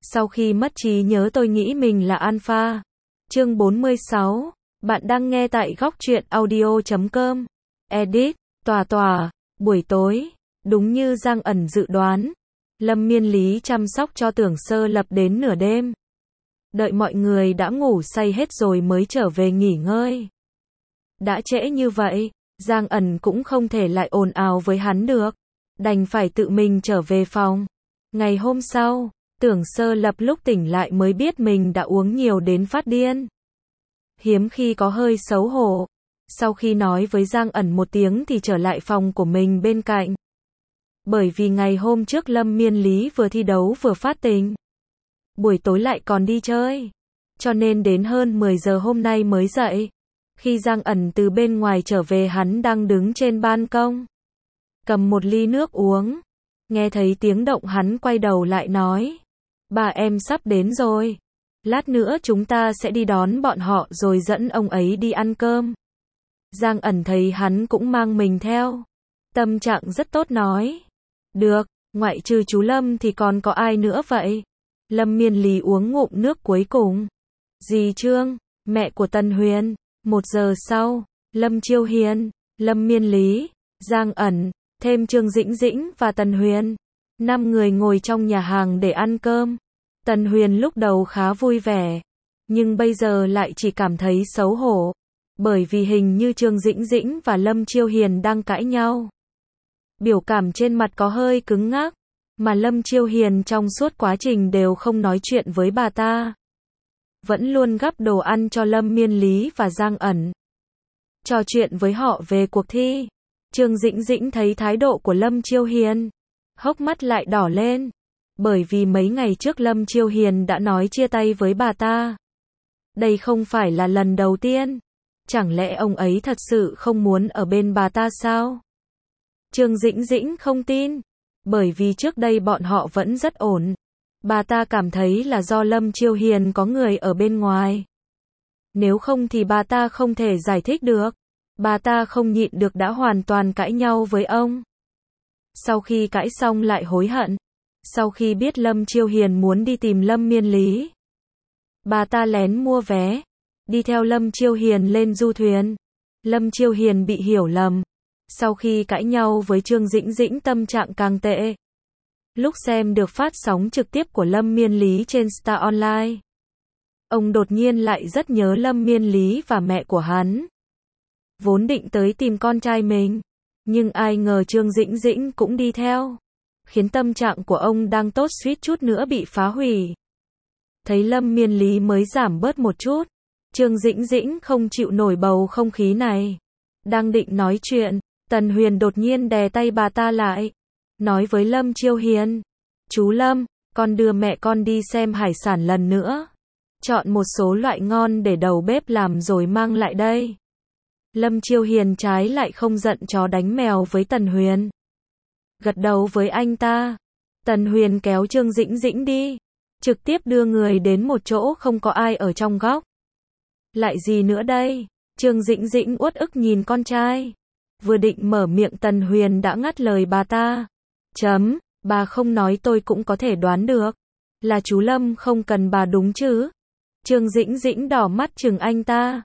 Sau khi mất trí nhớ tôi nghĩ mình là alpha. Chương 46. Bạn đang nghe tại góc truyện audio.com. Edit. Tòa. Buổi tối. Đúng như Giang Ẩn dự đoán, Lâm Miên Lý chăm sóc cho Tưởng Sơ Lập đến nửa đêm. Đợi mọi người đã ngủ say hết rồi mới trở về nghỉ ngơi. Đã trễ như vậy, Giang Ẩn cũng không thể lại ồn ào với hắn được, đành phải tự mình trở về phòng. Ngày hôm sau, Tưởng Sơ Lập lúc tỉnh lại mới biết mình đã uống nhiều đến phát điên. Hiếm khi có hơi xấu hổ. Sau khi nói với Giang Ẩn một tiếng thì trở lại phòng của mình bên cạnh. Bởi vì ngày hôm trước Lâm Miên Lý vừa thi đấu vừa phát tình, buổi tối lại còn đi chơi, cho nên đến hơn 10 giờ hôm nay mới dậy. Khi Giang Ẩn từ bên ngoài trở về, hắn đang đứng trên ban công, cầm một ly nước uống. Nghe thấy tiếng động hắn quay đầu lại nói: "Bà em sắp đến rồi. Lát nữa chúng ta sẽ đi đón bọn họ rồi dẫn ông ấy đi ăn cơm." Giang Ẩn thấy hắn cũng mang mình theo, tâm trạng rất tốt nói: "Được, ngoại trừ chú Lâm thì còn có ai nữa vậy?" Lâm Miên Lý uống ngụm nước cuối cùng. "Dì Trương, mẹ của Tần Huyền." 1 giờ sau, Lâm Chiêu Hiền, Lâm Miên Lý, Giang Ẩn, thêm Trương Dĩnh Dĩnh và Tần Huyền, 5 người ngồi trong nhà hàng để ăn cơm. Tần Huyền lúc đầu khá vui vẻ, nhưng bây giờ lại chỉ cảm thấy xấu hổ, bởi vì hình như Trương Dĩnh Dĩnh và Lâm Chiêu Hiền đang cãi nhau. Biểu cảm trên mặt có hơi cứng ngắc, mà Lâm Chiêu Hiền trong suốt quá trình đều không nói chuyện với bà ta, vẫn luôn gắp đồ ăn cho Lâm Miên Lý và Giang Ẩn, trò chuyện với họ về cuộc thi. Trương Dĩnh Dĩnh thấy thái độ của Lâm Chiêu Hiền, hốc mắt lại đỏ lên, bởi vì mấy ngày trước Lâm Chiêu Hiền đã nói chia tay với bà ta. Đây không phải là lần đầu tiên, chẳng lẽ ông ấy thật sự không muốn ở bên bà ta sao? Trương Dĩnh Dĩnh không tin, bởi vì trước đây bọn họ vẫn rất ổn. Bà ta cảm thấy là do Lâm Chiêu Hiền có người ở bên ngoài. Nếu không thì bà ta không thể giải thích được. Bà ta không nhịn được đã hoàn toàn cãi nhau với ông. Sau khi cãi xong lại hối hận. Sau khi biết Lâm Chiêu Hiền muốn đi tìm Lâm Miên Lý, bà ta lén mua vé, đi theo Lâm Chiêu Hiền lên du thuyền. Lâm Chiêu Hiền bị hiểu lầm. Sau khi cãi nhau với Trương Dĩnh Dĩnh tâm trạng càng tệ. Lúc xem được phát sóng trực tiếp của Lâm Miên Lý trên Star Online, ông đột nhiên lại rất nhớ Lâm Miên Lý và mẹ của hắn. Vốn định tới tìm con trai mình, nhưng ai ngờ Trương Dĩnh Dĩnh cũng đi theo, khiến tâm trạng của ông đang tốt suýt chút nữa bị phá hủy. Thấy Lâm Miên Lý mới giảm bớt một chút, Trương Dĩnh Dĩnh không chịu nổi bầu không khí này. Đang định nói chuyện, Tần Huyền đột nhiên đè tay bà ta lại, nói với Lâm Chiêu Hiền: "Chú Lâm, con đưa mẹ con đi xem hải sản lần nữa. Chọn một số loại ngon để đầu bếp làm rồi mang lại đây." Lâm Chiêu Hiền trái lại không giận chó đánh mèo với Tần Huyền, gật đầu với anh ta. Tần Huyền kéo Trương Dĩnh Dĩnh đi, trực tiếp đưa người đến một chỗ không có ai ở trong góc. Lại gì nữa đây? Trương Dĩnh Dĩnh uất ức nhìn con trai. Vừa định mở miệng Tần Huyền đã ngắt lời bà ta. Bà không nói tôi cũng có thể đoán được. Là chú Lâm không cần bà đúng chứ? Trương Dĩnh Dĩnh đỏ mắt chừng anh ta.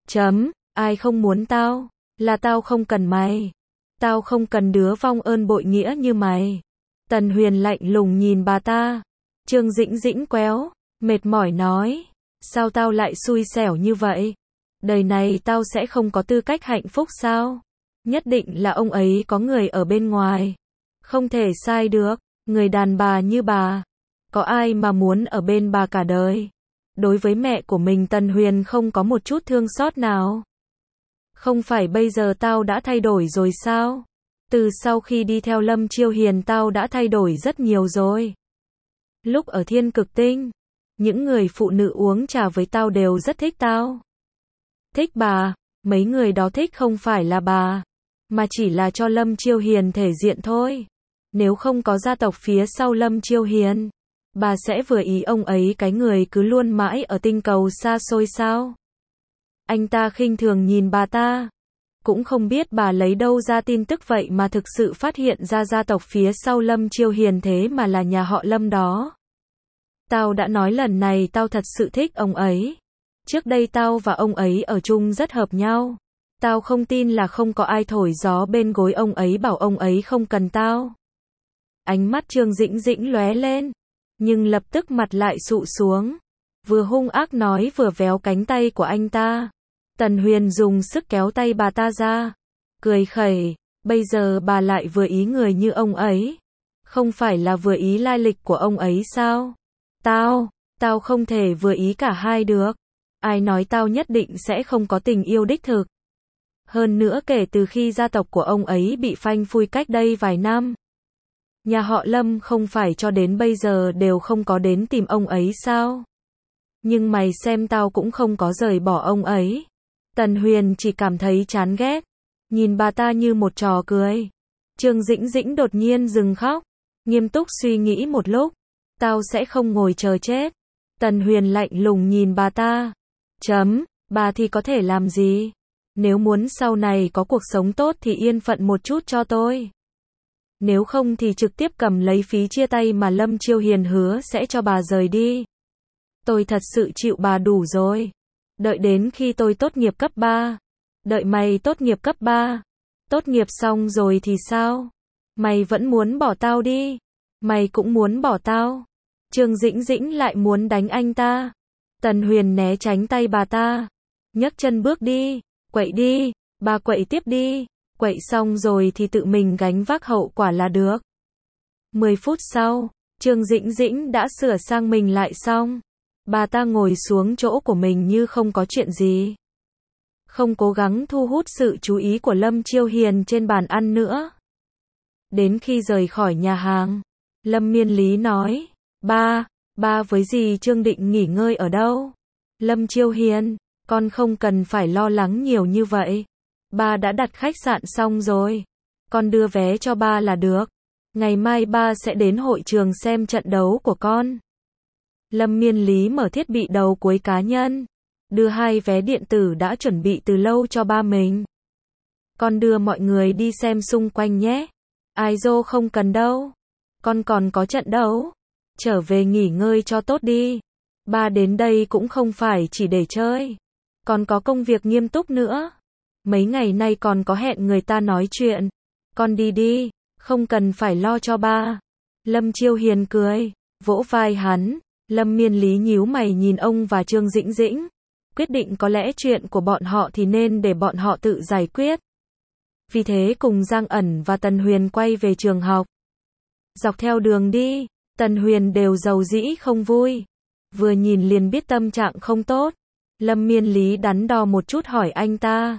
Ai không muốn tao? Là tao không cần mày. Tao không cần đứa vong ơn bội nghĩa như mày. Tần Huyền lạnh lùng nhìn bà ta. Trương Dĩnh Dĩnh quéo, mệt mỏi nói. Sao tao lại xui xẻo như vậy? Đời này tao sẽ không có tư cách hạnh phúc sao? Nhất định là ông ấy có người ở bên ngoài. Không thể sai được, người đàn bà như bà, có ai mà muốn ở bên bà cả đời? Đối với mẹ của mình Tần Huyền không có một chút thương xót nào. Không phải bây giờ tao đã thay đổi rồi sao? Từ sau khi đi theo Lâm Chiêu Hiền tao đã thay đổi rất nhiều rồi. Lúc ở Thiên Cực Tinh, những người phụ nữ uống trà với tao đều rất thích tao. Thích bà, mấy người đó thích không phải là bà, mà chỉ là cho Lâm Chiêu Hiền thể diện thôi. Nếu không có gia tộc phía sau Lâm Chiêu Hiền, bà sẽ vừa ý ông ấy cái người cứ luôn mãi ở tinh cầu xa xôi sao? Anh ta khinh thường nhìn bà ta. Cũng không biết bà lấy đâu ra tin tức vậy mà thực sự phát hiện ra gia tộc phía sau Lâm Chiêu Hiền thế mà là nhà họ Lâm đó. Tao đã nói lần này tao thật sự thích ông ấy. Trước đây tao và ông ấy ở chung rất hợp nhau. Tao không tin là không có ai thổi gió bên gối ông ấy bảo ông ấy không cần tao. Ánh mắt Trương Dĩnh Dĩnh lóe lên, nhưng lập tức mặt lại sụ xuống. Vừa hung ác nói vừa véo cánh tay của anh ta. Tần Huyền dùng sức kéo tay bà ta ra, cười khẩy, bây giờ bà lại vừa ý người như ông ấy. Không phải là vừa ý lai lịch của ông ấy sao? Tao không thể vừa ý cả hai được. Ai nói tao nhất định sẽ không có tình yêu đích thực. Hơn nữa kể từ khi gia tộc của ông ấy bị phanh phui cách đây vài năm, nhà họ Lâm không phải cho đến bây giờ đều không có đến tìm ông ấy sao? Nhưng mày xem tao cũng không có rời bỏ ông ấy. Tần Huyền chỉ cảm thấy chán ghét, nhìn bà ta như một trò cười. Trương Dĩnh Dĩnh đột nhiên dừng khóc, nghiêm túc suy nghĩ một lúc. Tao sẽ không ngồi chờ chết. Tần Huyền lạnh lùng nhìn bà ta. Bà thì có thể làm gì? Nếu muốn sau này có cuộc sống tốt thì yên phận một chút cho tôi. Nếu không thì trực tiếp cầm lấy phí chia tay mà Lâm Chiêu Hiền hứa sẽ cho bà rời đi. Tôi thật sự chịu bà đủ rồi. Đợi đến khi tôi tốt nghiệp cấp 3. Đợi mày tốt nghiệp cấp 3. Tốt nghiệp xong rồi thì sao? Mày vẫn muốn bỏ tao đi. Mày cũng muốn bỏ tao. Trương Dĩnh Dĩnh lại muốn đánh anh ta. Tần Huyền né tránh tay bà ta. Nhấc chân bước đi. Quậy đi. Bà quậy tiếp đi. Quậy xong rồi thì tự mình gánh vác hậu quả là được. 10 phút sau, Trương Dĩnh Dĩnh đã sửa sang mình lại xong. Bà ta ngồi xuống chỗ của mình như không có chuyện gì. Không cố gắng thu hút sự chú ý của Lâm Chiêu Hiền trên bàn ăn nữa. Đến khi rời khỏi nhà hàng, Lâm Miên Lý nói, ba với dì Trương định nghỉ ngơi ở đâu? Lâm Chiêu Hiền, con không cần phải lo lắng nhiều như vậy. Ba đã đặt khách sạn xong rồi. Con đưa vé cho ba là được. Ngày mai ba sẽ đến hội trường xem trận đấu của con. Lâm Miên Lý mở thiết bị đầu cuối cá nhân. Đưa 2 vé điện tử đã chuẩn bị từ lâu cho ba mình. Con đưa mọi người đi xem xung quanh nhé. Ai dô không cần đâu. Con còn có trận đấu. Trở về nghỉ ngơi cho tốt đi. Ba đến đây cũng không phải chỉ để chơi. Còn có công việc nghiêm túc nữa. Mấy ngày nay còn có hẹn người ta nói chuyện. Con đi đi, không cần phải lo cho ba. Lâm Chiêu Hiền cười, vỗ vai hắn. Lâm Miên Lý nhíu mày nhìn ông và Trương Dĩnh Dĩnh. Quyết định có lẽ chuyện của bọn họ thì nên để bọn họ tự giải quyết. Vì thế cùng Giang Ẩn và Tần Huyền quay về trường học. Dọc theo đường đi, Tần Huyền đều rầu rĩ không vui. Vừa nhìn liền biết tâm trạng không tốt. Lâm Miên Lý đắn đo một chút hỏi anh ta.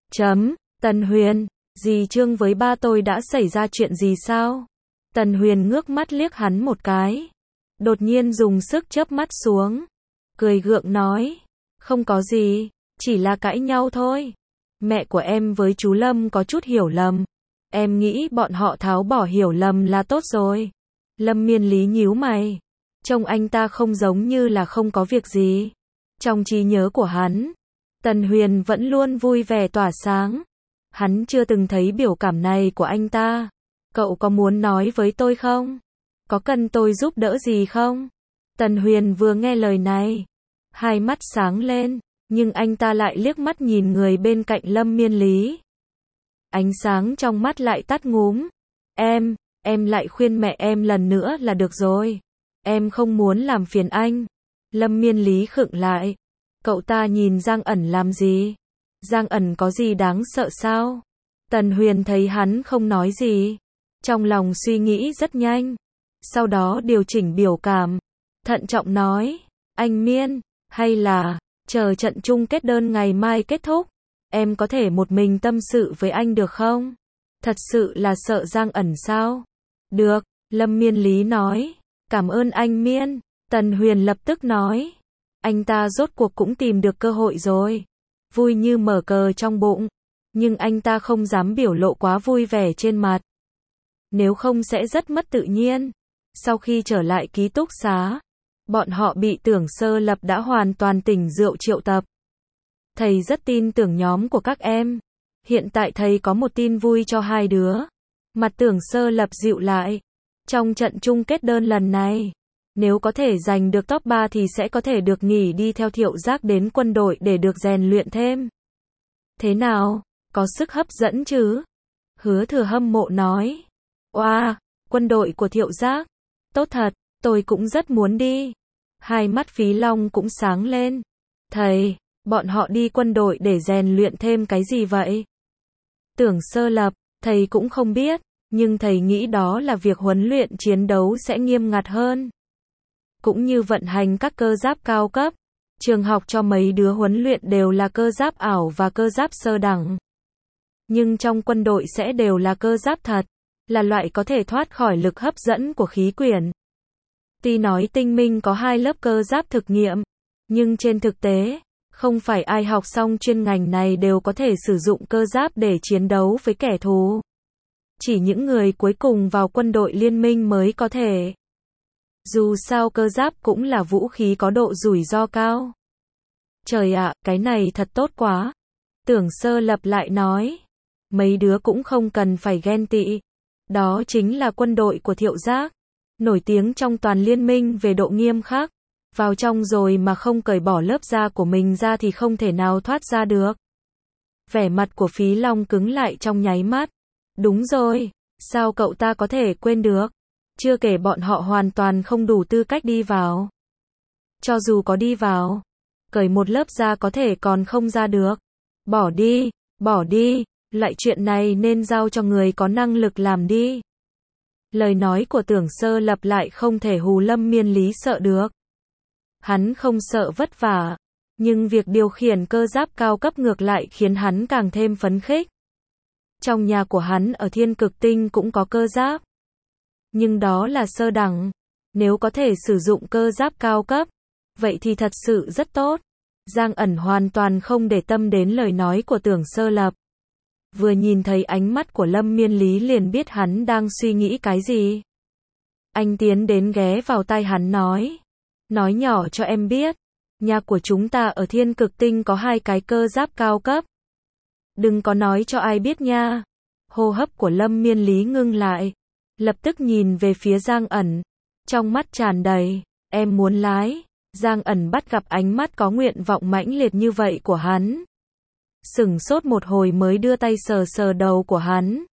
Tần Huyền, dì Trương với ba tôi đã xảy ra chuyện gì sao? Tần Huyền ngước mắt liếc hắn một cái. Đột nhiên dùng sức chớp mắt xuống. Cười gượng nói. Không có gì, chỉ là cãi nhau thôi. Mẹ của em với chú Lâm có chút hiểu lầm. Em nghĩ bọn họ tháo bỏ hiểu lầm là tốt rồi. Lâm Miên Lý nhíu mày. Trông anh ta không giống như là không có việc gì. Trong trí nhớ của hắn, Tần Huyền vẫn luôn vui vẻ tỏa sáng. Hắn chưa từng thấy biểu cảm này của anh ta. Cậu có muốn nói với tôi không? Có cần tôi giúp đỡ gì không? Tần Huyền vừa nghe lời này, hai mắt sáng lên, nhưng anh ta lại liếc mắt nhìn người bên cạnh Lâm Miên Lý. Ánh sáng trong mắt lại tắt ngúm. Em lại khuyên mẹ em lần nữa là được rồi. Em không muốn làm phiền anh. Lâm Miên Lý khựng lại. Cậu ta nhìn Giang Ẩn làm gì? Giang Ẩn có gì đáng sợ sao? Tần Huyền thấy hắn không nói gì. Trong lòng suy nghĩ rất nhanh. Sau đó điều chỉnh biểu cảm. Thận trọng nói. Anh Miên, hay là chờ trận chung kết đơn ngày mai kết thúc. Em có thể một mình tâm sự với anh được không? Thật sự là sợ Giang Ẩn sao? Được, Lâm Miên Lý nói. Cảm ơn anh Miên. Tần Huyền lập tức nói. Anh ta rốt cuộc cũng tìm được cơ hội rồi. Vui như mở cờ trong bụng. Nhưng anh ta không dám biểu lộ quá vui vẻ trên mặt. Nếu không sẽ rất mất tự nhiên. Sau khi trở lại ký túc xá, bọn họ bị Tưởng Sơ Lập đã hoàn toàn tỉnh rượu triệu tập. Thầy rất tin tưởng nhóm của các em. Hiện tại thầy có một tin vui cho hai đứa. Mặt Tưởng Sơ Lập dịu lại. Trong trận chung kết đơn lần này, Nếu có thể giành được top 3 thì sẽ có thể được nghỉ đi theo Thiệu Giác đến quân đội để được rèn luyện thêm. Thế nào, có sức hấp dẫn chứ? Hứa Thừa hâm mộ nói. Oa, quân đội của Thiệu Giác. Tốt thật, tôi cũng rất muốn đi. Hai mắt Phí Long cũng sáng lên. Thầy, bọn họ đi quân đội để rèn luyện thêm cái gì vậy? Tưởng Sơ Lập, thầy cũng không biết, nhưng thầy nghĩ đó là việc huấn luyện chiến đấu sẽ nghiêm ngặt hơn. Cũng như vận hành các cơ giáp cao cấp. Trường học cho mấy đứa huấn luyện đều là cơ giáp ảo và cơ giáp sơ đẳng. Nhưng trong quân đội sẽ đều là cơ giáp thật, là loại có thể thoát khỏi lực hấp dẫn của khí quyển. Tuy nói Tinh Minh có 2 lớp cơ giáp thực nghiệm, nhưng trên thực tế, không phải ai học xong chuyên ngành này đều có thể sử dụng cơ giáp để chiến đấu với kẻ thù. Chỉ những người cuối cùng vào quân đội liên minh mới có thể. Dù sao cơ giáp cũng là vũ khí có độ rủi ro cao. Trời ạ, cái này thật tốt quá. Tưởng Sơ Lập lại nói. Mấy đứa cũng không cần phải ghen tị. Đó chính là quân đội của Thiệu Giác. Nổi tiếng trong toàn liên minh về độ nghiêm khắc. Vào trong rồi mà không cởi bỏ lớp da của mình ra thì không thể nào thoát ra được. Vẻ mặt của Phí Long cứng lại trong nháy mắt. Đúng rồi, sao cậu ta có thể quên được? Chưa kể bọn họ hoàn toàn không đủ tư cách đi vào. Cho dù có đi vào, cởi một lớp da có thể còn không ra được. Bỏ đi, loại chuyện này nên giao cho người có năng lực làm đi. Lời nói của Tưởng Sơ Lập lại không thể hù Lâm Miên Lý sợ được. Hắn không sợ vất vả, nhưng việc điều khiển cơ giáp cao cấp ngược lại khiến hắn càng thêm phấn khích. Trong nhà của hắn ở Thiên Cực Tinh cũng có cơ giáp. Nhưng đó là sơ đẳng. Nếu có thể sử dụng cơ giáp cao cấp, vậy thì thật sự rất tốt. Giang Ẩn hoàn toàn không để tâm đến lời nói của Tưởng Sơ Lập. Vừa nhìn thấy ánh mắt của Lâm Miên Lý liền biết hắn đang suy nghĩ cái gì. Anh tiến đến ghé vào tai hắn nói. Nói nhỏ cho em biết, nhà của chúng ta ở Thiên Cực Tinh có 2 cái cơ giáp cao cấp. Đừng có nói cho ai biết nha. Hô hấp của Lâm Miên Lý ngưng lại. Lập tức nhìn về phía Giang Ẩn. Trong mắt tràn đầy, em muốn lái. Giang Ẩn bắt gặp ánh mắt có nguyện vọng mãnh liệt như vậy của hắn. Sửng sốt một hồi mới đưa tay sờ sờ đầu của hắn.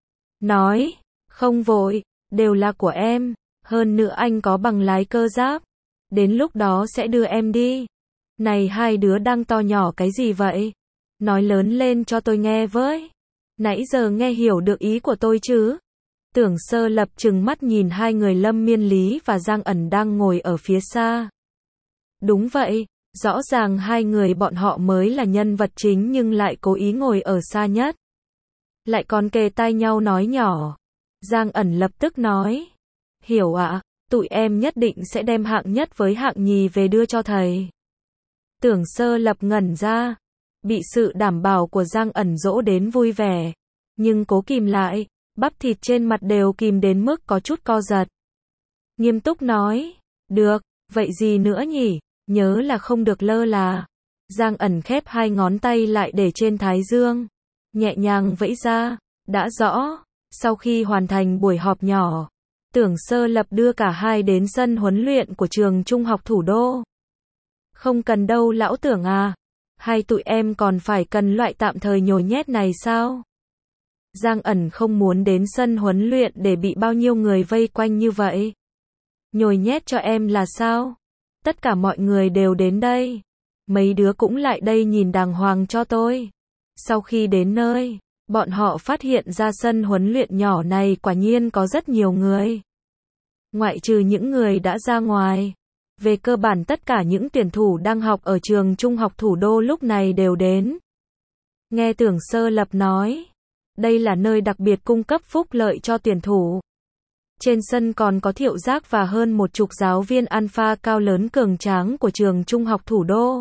Nói, không vội, đều là của em. Hơn nữa anh có bằng lái cơ giáp. Đến lúc đó sẽ đưa em đi. Này hai đứa đang to nhỏ cái gì vậy? Nói lớn lên cho tôi nghe với. Nãy giờ nghe hiểu được ý của tôi chứ? Tưởng Sơ Lập trừng mắt nhìn hai người Lâm Miên Lý và Giang Ẩn đang ngồi ở phía xa. Đúng vậy, rõ ràng hai người bọn họ mới là nhân vật chính nhưng lại cố ý ngồi ở xa nhất. Lại còn kề tai nhau nói nhỏ. Giang Ẩn lập tức nói. Hiểu ạ, tụi em nhất định sẽ đem hạng nhất với hạng nhì về đưa cho thầy. Tưởng Sơ Lập ngẩn ra. Bị sự đảm bảo của Giang Ẩn dỗ đến vui vẻ. Nhưng cố kìm lại, bắp thịt trên mặt đều kìm đến mức có chút co giật. Nghiêm túc nói. Được, vậy gì nữa nhỉ? Nhớ là không được lơ là. Giang Ẩn khép 2 ngón tay lại để trên thái dương. Nhẹ nhàng vẫy ra. Đã rõ. Sau khi hoàn thành buổi họp nhỏ, Tưởng Sơ Lập đưa cả hai đến sân huấn luyện của trường trung học thủ đô. Không cần đâu lão Tưởng à. Hai tụi em còn phải cần loại tạm thời nhồi nhét này sao? Giang Ẩn không muốn đến sân huấn luyện để bị bao nhiêu người vây quanh như vậy. Nhồi nhét cho em là sao? Tất cả mọi người đều đến đây. Mấy đứa cũng lại đây nhìn đàng hoàng cho tôi. Sau khi đến nơi, bọn họ phát hiện ra sân huấn luyện nhỏ này quả nhiên có rất nhiều người. Ngoại trừ những người đã ra ngoài. Về cơ bản tất cả những tuyển thủ đang học ở trường trung học thủ đô lúc này đều đến. Nghe Tưởng Sơ Lập nói, đây là nơi đặc biệt cung cấp phúc lợi cho tuyển thủ. Trên sân còn có Thiệu Giác và hơn 10 giáo viên alpha cao lớn cường tráng của trường trung học thủ đô.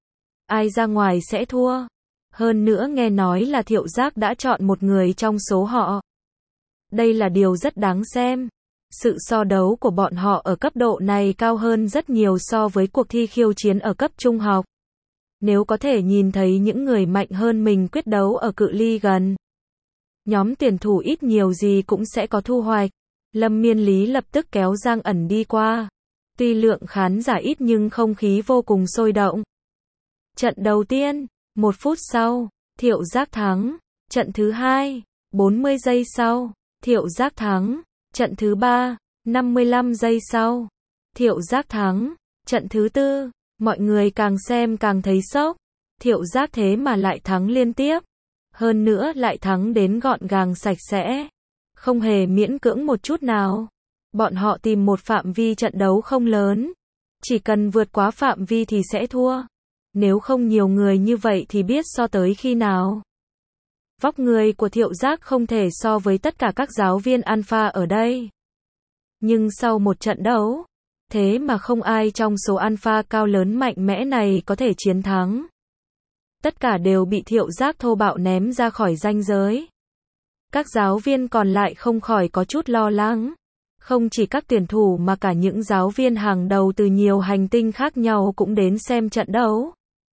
Ai ra ngoài sẽ thua. Hơn nữa nghe nói là Thiệu Giác đã chọn một người trong số họ. Đây là điều rất đáng xem. Sự so đấu của bọn họ ở cấp độ này cao hơn rất nhiều so với cuộc thi khiêu chiến ở cấp trung học. Nếu có thể nhìn thấy những người mạnh hơn mình quyết đấu ở cự ly gần, nhóm tuyển thủ ít nhiều gì cũng sẽ có thu hoạch. Lâm Miên Lý lập tức kéo Giang Ẩn đi qua. Tuy lượng khán giả ít nhưng không khí vô cùng sôi động. Trận đầu tiên, 1 phút sau, Thiệu Giác thắng. Trận thứ hai, 40 giây sau, Thiệu Giác thắng. Trận thứ ba, 55 giây sau, Thiệu Giác thắng. Trận thứ tư, mọi người càng xem càng thấy sốc. Thiệu Giác thế mà lại thắng liên tiếp. Hơn nữa lại thắng đến gọn gàng sạch sẽ. Không hề miễn cưỡng một chút nào. Bọn họ tìm một phạm vi trận đấu không lớn. Chỉ cần vượt quá phạm vi thì sẽ thua. Nếu không nhiều người như vậy thì biết so tới khi nào. Vóc người của Thiệu Giác không thể so với tất cả các giáo viên alpha ở đây. Nhưng sau một trận đấu, thế mà không ai trong số alpha cao lớn mạnh mẽ này có thể chiến thắng. Tất cả đều bị Thiệu Giác thô bạo ném ra khỏi ranh giới. Các giáo viên còn lại không khỏi có chút lo lắng. Không chỉ các tuyển thủ mà cả những giáo viên hàng đầu từ nhiều hành tinh khác nhau cũng đến xem trận đấu.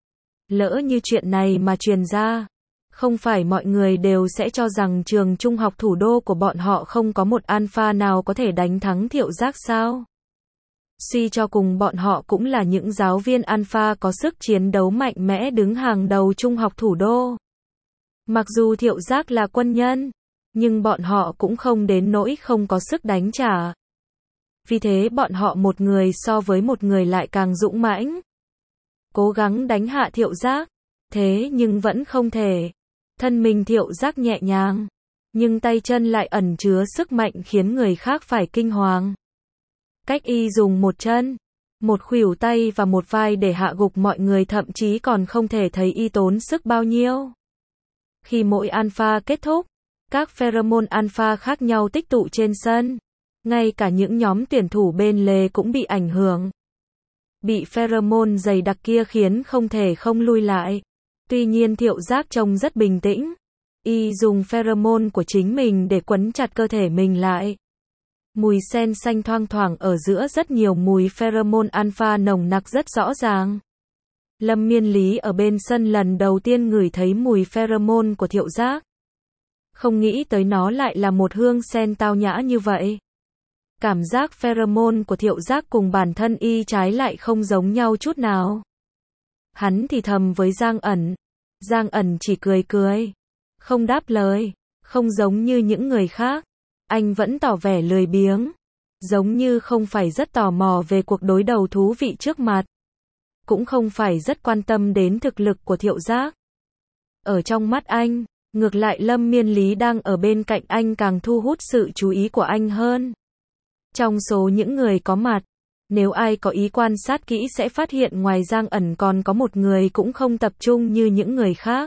Lỡ như chuyện này mà truyền ra, không phải mọi người đều sẽ cho rằng trường trung học thủ đô của bọn họ không có một alpha nào có thể đánh thắng Thiệu Giác sao? Suy cho cùng bọn họ cũng là những giáo viên alpha có sức chiến đấu mạnh mẽ đứng hàng đầu trung học thủ đô. Mặc dù Thiệu Giác là quân nhân, nhưng bọn họ cũng không đến nỗi không có sức đánh trả. Vì thế bọn họ một người so với một người lại càng dũng mãnh. Cố gắng đánh hạ Thiệu Giác, thế nhưng vẫn không thể. Thân mình Thiệu Giác nhẹ nhàng, nhưng tay chân lại ẩn chứa sức mạnh khiến người khác phải kinh hoàng. Cách y dùng một chân, một khuỷu tay và một vai để hạ gục mọi người thậm chí còn không thể thấy y tốn sức bao nhiêu. Khi mỗi alpha kết thúc, các pheromone alpha khác nhau tích tụ trên sân. Ngay cả những nhóm tuyển thủ bên lề cũng bị ảnh hưởng. Bị pheromone dày đặc kia khiến không thể không lui lại. Tuy nhiên Thiệu Giác trông rất bình tĩnh. Y dùng pheromone của chính mình để quấn chặt cơ thể mình lại. Mùi sen xanh thoang thoảng ở giữa rất nhiều mùi pheromone alpha nồng nặc rất rõ ràng. Lâm Miên Lý ở bên sân lần đầu tiên ngửi thấy mùi pheromone của Thiệu Giác. Không nghĩ tới nó lại là một hương sen tao nhã như vậy. Cảm giác pheromone của Thiệu Giác cùng bản thân y trái lại không giống nhau chút nào. Hắn thì thầm với Giang Ẩn. Giang Ẩn chỉ cười cười. Không đáp lời. Không giống như những người khác. Anh vẫn tỏ vẻ lười biếng. Giống như không phải rất tò mò về cuộc đối đầu thú vị trước mặt. Cũng không phải rất quan tâm đến thực lực của Thiệu Giác. Ở trong mắt anh, ngược lại Lâm Miên Lý đang ở bên cạnh anh càng thu hút sự chú ý của anh hơn. Trong số những người có mặt, nếu ai có ý quan sát kỹ sẽ phát hiện ngoài Giang Ẩn còn có một người cũng không tập trung như những người khác.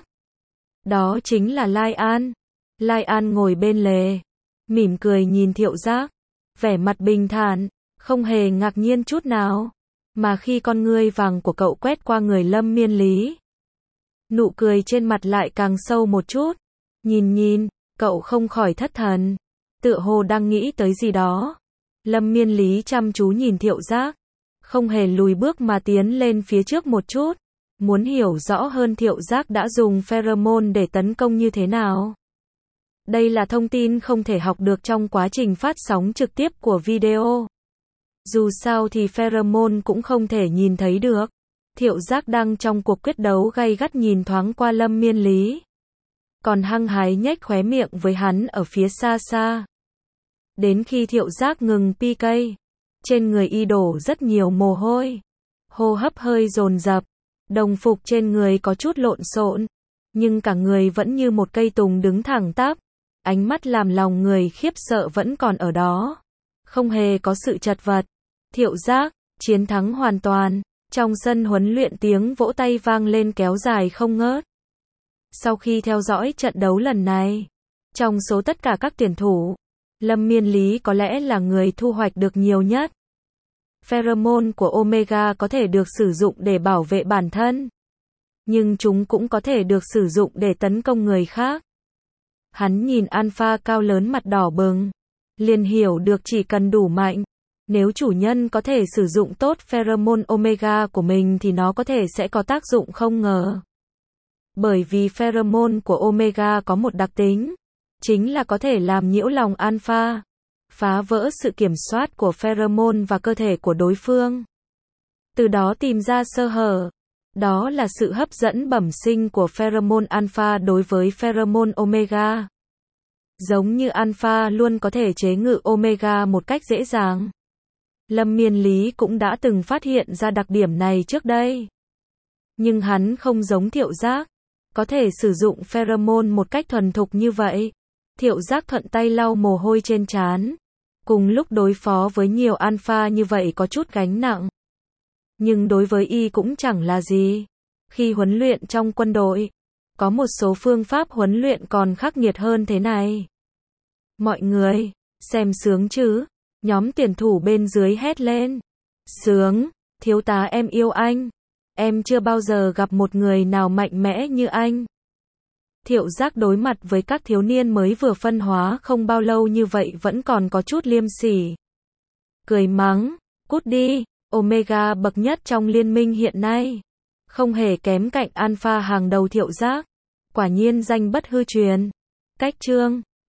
Đó chính là Lai An. Lai An ngồi bên lề, mỉm cười nhìn Thiệu Giác, vẻ mặt bình thản, không hề ngạc nhiên chút nào. Mà khi con ngươi vàng của cậu quét qua người Lâm Miên Lý, nụ cười trên mặt lại càng sâu một chút. Nhìn, cậu không khỏi thất thần, tựa hồ đang nghĩ tới gì đó. Lâm Miên Lý chăm chú nhìn Thiệu Giác, không hề lùi bước mà tiến lên phía trước một chút, muốn hiểu rõ hơn Thiệu Giác đã dùng pheromone để tấn công như thế nào. Đây là thông tin không thể học được trong quá trình phát sóng trực tiếp của video. Dù sao thì pheromone cũng không thể nhìn thấy được. Thiệu Giác đang trong cuộc quyết đấu gay gắt nhìn thoáng qua Lâm Miên Lý, còn hăng hái nhếch khóe miệng với hắn ở phía xa xa. Đến khi Thiệu Giác ngừng PK, trên người y đổ rất nhiều mồ hôi, hô hấp hơi dồn dập, đồng phục trên người có chút lộn xộn, nhưng cả người vẫn như một cây tùng đứng thẳng tắp, ánh mắt làm lòng người khiếp sợ vẫn còn ở đó, không hề có sự chật vật. Thiệu Giác, chiến thắng hoàn toàn. Trong sân huấn luyện tiếng vỗ tay vang lên kéo dài không ngớt. Sau khi theo dõi trận đấu lần này, trong số tất cả các tuyển thủ, Lâm Miên Lý có lẽ là người thu hoạch được nhiều nhất. Pheromone của Omega có thể được sử dụng để bảo vệ bản thân, nhưng chúng cũng có thể được sử dụng để tấn công người khác. Hắn nhìn alpha cao lớn mặt đỏ bừng, liền hiểu được chỉ cần đủ mạnh, nếu chủ nhân có thể sử dụng tốt pheromone Omega của mình thì nó có thể sẽ có tác dụng không ngờ. Bởi vì pheromone của Omega có một đặc tính, chính là có thể làm nhiễu lòng alpha. phá vỡ sự kiểm soát của pheromone và cơ thể của đối phương. Từ đó tìm ra sơ hở. Đó là sự hấp dẫn bẩm sinh của pheromone alpha đối với pheromone omega. Giống như alpha luôn có thể chế ngự omega một cách dễ dàng. Lâm Miên Lý cũng đã từng phát hiện ra đặc điểm này trước đây. Nhưng hắn không giống Thiệu Giác, có thể sử dụng pheromone một cách thuần thục như vậy. Thiệu Giác thuận tay lau mồ hôi trên trán. Cùng lúc đối phó với nhiều alpha như vậy có chút gánh nặng. Nhưng đối với y cũng chẳng là gì. Khi huấn luyện trong quân đội, có một số phương pháp huấn luyện còn khắc nghiệt hơn thế này. Mọi người, xem sướng chứ? Nhóm tuyển thủ bên dưới hét lên. Sướng, thiếu tá em yêu anh. Em chưa bao giờ gặp một người nào mạnh mẽ như anh. Thiệu Giác đối mặt với các thiếu niên mới vừa phân hóa không bao lâu như vậy vẫn còn có chút liêm sỉ. Cười mắng, cút đi, Omega bậc nhất trong liên minh hiện nay. Không hề kém cạnh Alpha hàng đầu Thiệu Giác. Quả nhiên danh bất hư truyền. Cách chương